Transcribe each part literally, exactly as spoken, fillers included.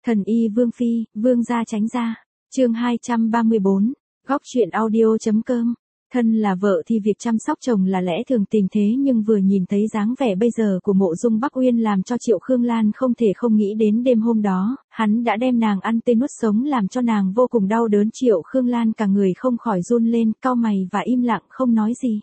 Thần y Vương Phi, Vương gia tránh ra. Chương hai trăm ba mươi bốn, góc truyện audio.com. Thân là vợ thì việc chăm sóc chồng là lẽ thường tình, thế nhưng vừa nhìn thấy dáng vẻ bây giờ của Mộ Dung Bắc Uyên làm cho Triệu Khương Lan không thể không nghĩ đến đêm hôm đó, hắn đã đem nàng ăn tươi nuốt sống làm cho nàng vô cùng đau đớn. Triệu Khương Lan cả người không khỏi run lên, cau mày và im lặng không nói gì.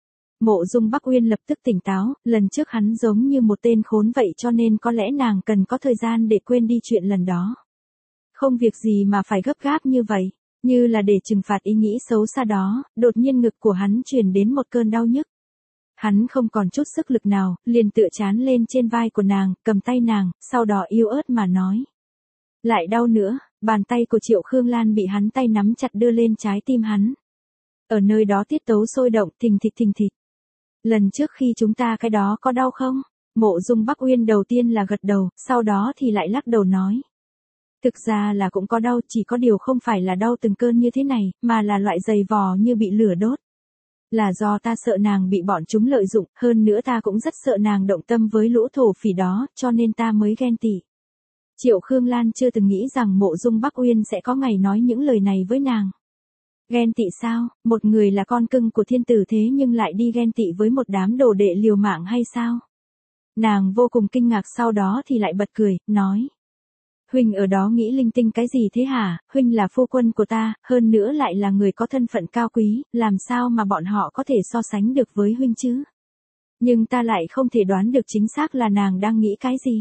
Mộ Dung Bắc Uyên lập tức tỉnh táo, lần trước hắn giống như một tên khốn vậy cho nên có lẽ nàng cần có thời gian để quên đi chuyện lần đó. Không việc gì mà phải gấp gáp như vậy, như là để trừng phạt ý nghĩ xấu xa đó, đột nhiên ngực của hắn truyền đến một cơn đau nhức. Hắn không còn chút sức lực nào, liền tựa chán lên trên vai của nàng, cầm tay nàng, sau đó yếu ớt mà nói. Lại đau nữa, bàn tay của Triệu Khương Lan bị hắn tay nắm chặt đưa lên trái tim hắn. Ở nơi đó tiết tấu sôi động, thình thịch thình thịch. Lần trước khi chúng ta cái đó có đau không? Mộ Dung Bắc Uyên đầu tiên là gật đầu, sau đó thì lại lắc đầu nói. Thực ra là cũng có đau, chỉ có điều không phải là đau từng cơn như thế này, mà là loại dày vò như bị lửa đốt. Là do ta sợ nàng bị bọn chúng lợi dụng, hơn nữa ta cũng rất sợ nàng động tâm với lũ thổ phỉ đó, cho nên ta mới ghen tị. Triệu Khương Lan chưa từng nghĩ rằng Mộ Dung Bắc Uyên sẽ có ngày nói những lời này với nàng. Ghen tị sao, một người là con cưng của thiên tử thế nhưng lại đi ghen tị với một đám đồ đệ liều mạng hay sao? Nàng vô cùng kinh ngạc, sau đó thì lại bật cười, nói. Huynh ở đó nghĩ linh tinh cái gì thế hả? Huynh là phu quân của ta, hơn nữa lại là người có thân phận cao quý, làm sao mà bọn họ có thể so sánh được với huynh chứ? Nhưng ta lại không thể đoán được chính xác là nàng đang nghĩ cái gì.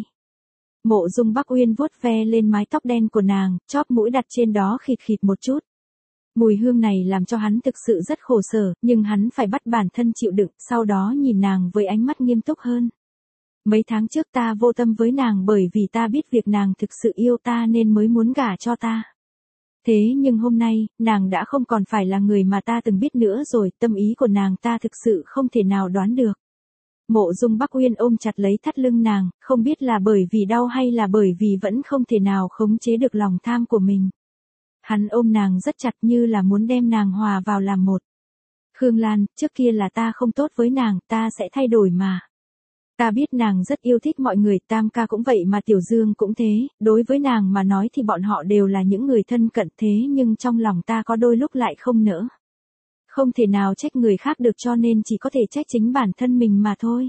Mộ Dung Bắc Uyên vuốt ve lên mái tóc đen của nàng, chóp mũi đặt trên đó khịt khịt một chút. Mùi hương này làm cho hắn thực sự rất khổ sở, nhưng hắn phải bắt bản thân chịu đựng, sau đó nhìn nàng với ánh mắt nghiêm túc hơn. Mấy tháng trước ta vô tâm với nàng bởi vì ta biết việc nàng thực sự yêu ta nên mới muốn gả cho ta. Thế nhưng hôm nay, nàng đã không còn phải là người mà ta từng biết nữa rồi, tâm ý của nàng ta thực sự không thể nào đoán được. Mộ Dung Bắc Uyên ôm chặt lấy thắt lưng nàng, không biết là bởi vì đau hay là bởi vì vẫn không thể nào khống chế được lòng tham của mình. Hắn ôm nàng rất chặt như là muốn đem nàng hòa vào làm một. Khương Lan, trước kia là ta không tốt với nàng, ta sẽ thay đổi mà. Ta biết nàng rất yêu thích mọi người, Tam ca cũng vậy mà Tiểu Dương cũng thế, đối với nàng mà nói thì bọn họ đều là những người thân cận, thế nhưng trong lòng ta có đôi lúc lại không nỡ. Không thể nào trách người khác được cho nên chỉ có thể trách chính bản thân mình mà thôi.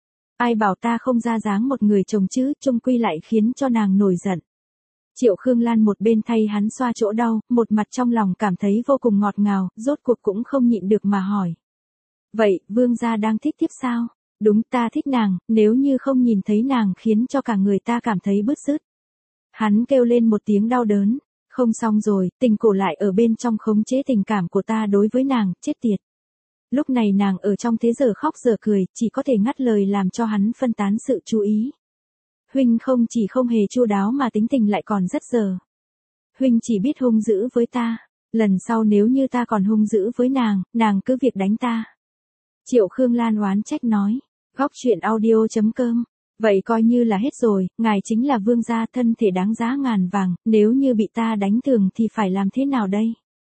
Ai bảo ta không ra dáng một người chồng chứ, chung quy lại khiến cho nàng nổi giận. Triệu Khương Lan một bên thay hắn xoa chỗ đau, một mặt trong lòng cảm thấy vô cùng ngọt ngào, rốt cuộc cũng không nhịn được mà hỏi. Vậy, vương gia đang thích tiếp sao? Đúng, ta thích nàng, nếu như không nhìn thấy nàng khiến cho cả người ta cảm thấy bứt rứt. Hắn kêu lên một tiếng đau đớn. Không xong rồi, tình cổ lại ở bên trong khống chế tình cảm của ta đối với nàng, chết tiệt. Lúc này nàng ở trong thế giờ khóc giờ cười, chỉ có thể ngắt lời làm cho hắn phân tán sự chú ý. Huynh không chỉ không hề chu đáo mà tính tình lại còn rất dở. Huynh chỉ biết hung dữ với ta, lần sau nếu như ta còn hung dữ với nàng, nàng cứ việc đánh ta. Triệu Khương Lan oán trách nói, góc truyện audio.com. Vậy coi như là hết rồi, ngài chính là vương gia, thân thể đáng giá ngàn vàng, nếu như bị ta đánh thường thì phải làm thế nào đây?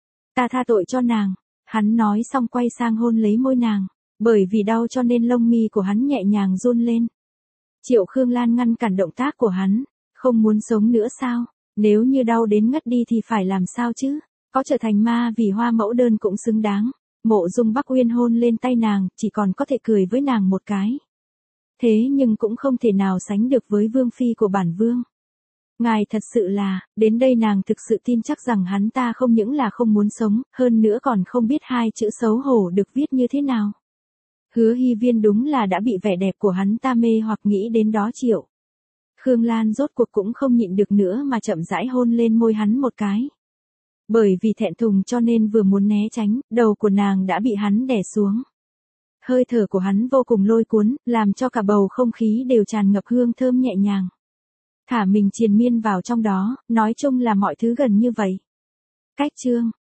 Ta tha tội cho nàng. Hắn nói xong quay sang hôn lấy môi nàng, bởi vì đau cho nên lông mi của hắn nhẹ nhàng run lên. Triệu Khương Lan ngăn cản động tác của hắn, không muốn sống nữa sao? Nếu như đau đến ngất đi thì phải làm sao chứ? Có trở thành ma vì hoa mẫu đơn cũng xứng đáng. Mộ Dung Bắc Uyên hôn lên tay nàng, chỉ còn có thể cười với nàng một cái. Thế nhưng cũng không thể nào sánh được với vương phi của bản vương. Ngài thật sự là, đến đây nàng thực sự tin chắc rằng hắn ta không những là không muốn sống, hơn nữa còn không biết hai chữ xấu hổ được viết như thế nào. Hứa Hy Viên đúng là đã bị vẻ đẹp của hắn ta mê hoặc, nghĩ đến đó Triệu Khương Lan rốt cuộc cũng không nhịn được nữa mà chậm rãi hôn lên môi hắn một cái. Bởi vì thẹn thùng cho nên vừa muốn né tránh, đầu của nàng đã bị hắn đè xuống. Hơi thở của hắn vô cùng lôi cuốn, làm cho cả bầu không khí đều tràn ngập hương thơm nhẹ nhàng. Thả mình triền miên vào trong đó, nói chung là mọi thứ gần như vậy. Cách chương